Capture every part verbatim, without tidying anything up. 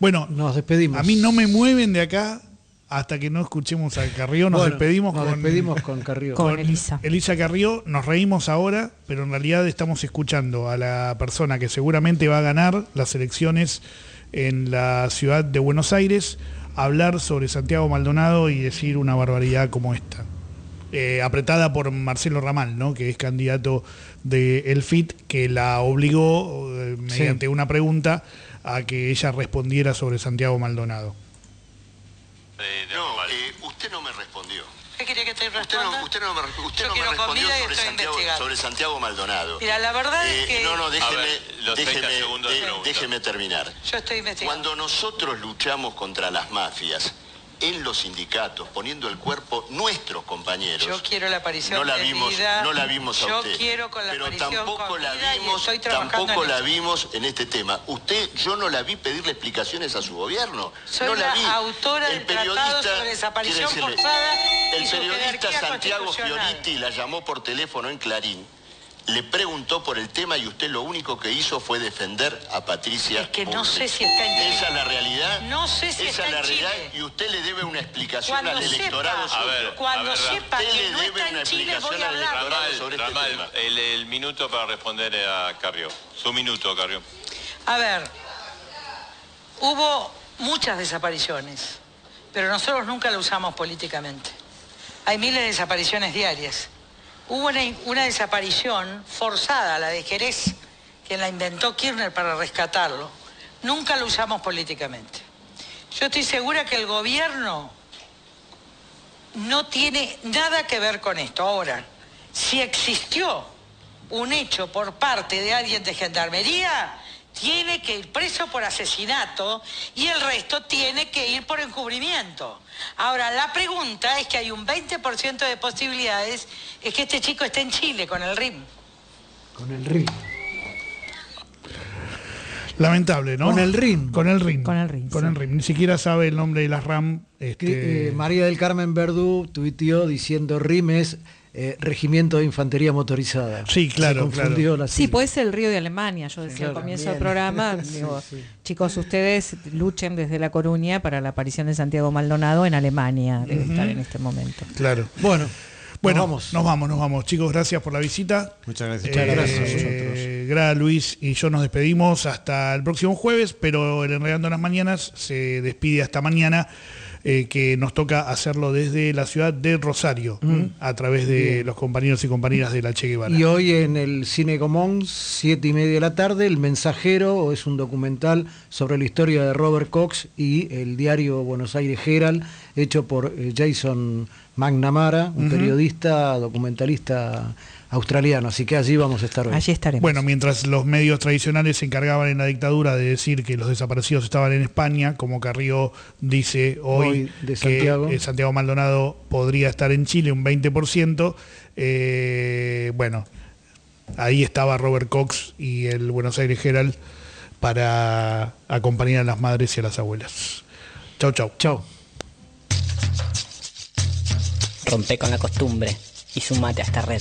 Bueno, nos despedimos. A mí no me mueven de acá hasta que no escuchemos a Carrió. Nos bueno, despedimos, nos con, despedimos con Carrió. Con Elisa. Elisa Carrió. Nos reímos ahora, pero en realidad estamos escuchando a la persona que seguramente va a ganar las elecciones en la ciudad de Buenos Aires, hablar sobre Santiago Maldonado y decir una barbaridad como esta. Eh, apretada por Marcelo Ramal, ¿no? Que es candidato de El F I T, que la obligó, eh, mediante sí. una pregunta, a que ella respondiera sobre Santiago Maldonado. Eh, no, eh, usted no me respondió. ¿Qué quería que te responda? Usted no, usted no me, usted no me respondió sobre Santiago, sobre Santiago Maldonado. Mira, la verdad eh, es que... No, no, déjeme, ver, los déjeme, segundos de, de déjeme terminar. Yo estoy investigando. Cuando nosotros luchamos contra las mafias en los sindicatos, poniendo el cuerpo nuestros compañeros. Yo quiero la aparición no la de vimos, vida. No la vimos a Yo usted. Yo quiero con la pero aparición tampoco con la vida vimos, y estoy trabajando tampoco en la eso. vimos en este tema. Usted, yo no la vi pedirle explicaciones a su gobierno. Soy no la, la vi. autora del tratado sobre desaparición decirle, forzada el y su periodista jerarquía Santiago constitucional. Fioriti la llamó por teléfono en Clarín. Le preguntó por el tema y usted lo único que hizo fue defender a Patricia. Es que no Bullrich. sé si está en Chile. Esa es la realidad. No sé si Esa está es la en realidad Chile. y usted le debe una explicación Cuando al electorado sepa, suyo. A ver, Cuando a ver, sepa usted que le no debe está una en Chile, voy a explicación al hablar. electorado Ramal, sobre Ramal, este tema. el, el minuto para responder a Carrió. Su minuto, Carrió. A ver, hubo muchas desapariciones, pero nosotros nunca lo usamos políticamente. Hay miles de desapariciones diarias. Hubo una, una desaparición forzada, la de Jerez, que la inventó Kirchner para rescatarlo. Nunca lo usamos políticamente. Yo estoy segura que el gobierno no tiene nada que ver con esto. Ahora, si existió un hecho por parte de alguien de Gendarmería, tiene que ir preso por asesinato y el resto tiene que ir por encubrimiento. Ahora, la pregunta es que hay un veinte por ciento de posibilidades es que este chico esté en Chile con el R I M. Con el R I M. Lamentable, ¿no? Con el R I M. Con el R I M. Con el R I M, Con sí. el R I M. Ni siquiera sabe el nombre de las RAM. Este... Eh, María del Carmen Verdú tuiteó diciendo R I M es eh, Regimiento de Infantería Motorizada. Sí, claro, claro. claro. Sí, puede ser el río de Alemania. Yo decía Claro, al comienzo también. del programa, Sí, digo, sí. chicos, ustedes luchen desde La Coruña para la aparición de Santiago Maldonado en Alemania, debe Uh-huh. estar en este momento. Claro. Bueno, Bueno, nos vamos. nos vamos, nos vamos. Chicos, gracias por la visita. Muchas gracias. Muchas Eh, gracias a vosotros. Gra, Luis y yo nos despedimos hasta el próximo jueves, pero el Enredando en las Mañanas se despide hasta mañana, eh, que nos toca hacerlo desde la ciudad de Rosario, Mm. a través de Bien. los compañeros y compañeras de la Che Guevara. Y hoy en el Cine Común, siete y media de la tarde, El Mensajero, es un documental sobre la historia de Robert Cox y el diario Buenos Aires Herald, hecho por eh, Jason McNamara, un Ujú. periodista, documentalista australiano. Así que allí vamos a estar hoy. Allí estaremos. Bueno, mientras los medios tradicionales se encargaban en la dictadura de decir que los desaparecidos estaban en España, como Carrió dice hoy, Hoy de que Santiago. eh, Santiago Maldonado podría estar en Chile, un veinte por ciento, eh, bueno, ahí estaba Robert Cox y el Buenos Aires Herald para acompañar a las madres y a las abuelas. Chau, chau. Chao. Rompe con la costumbre y sumate a esta red.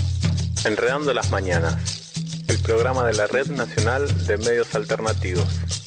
Enredando las Mañanas, el programa de la Red Nacional de Medios Alternativos.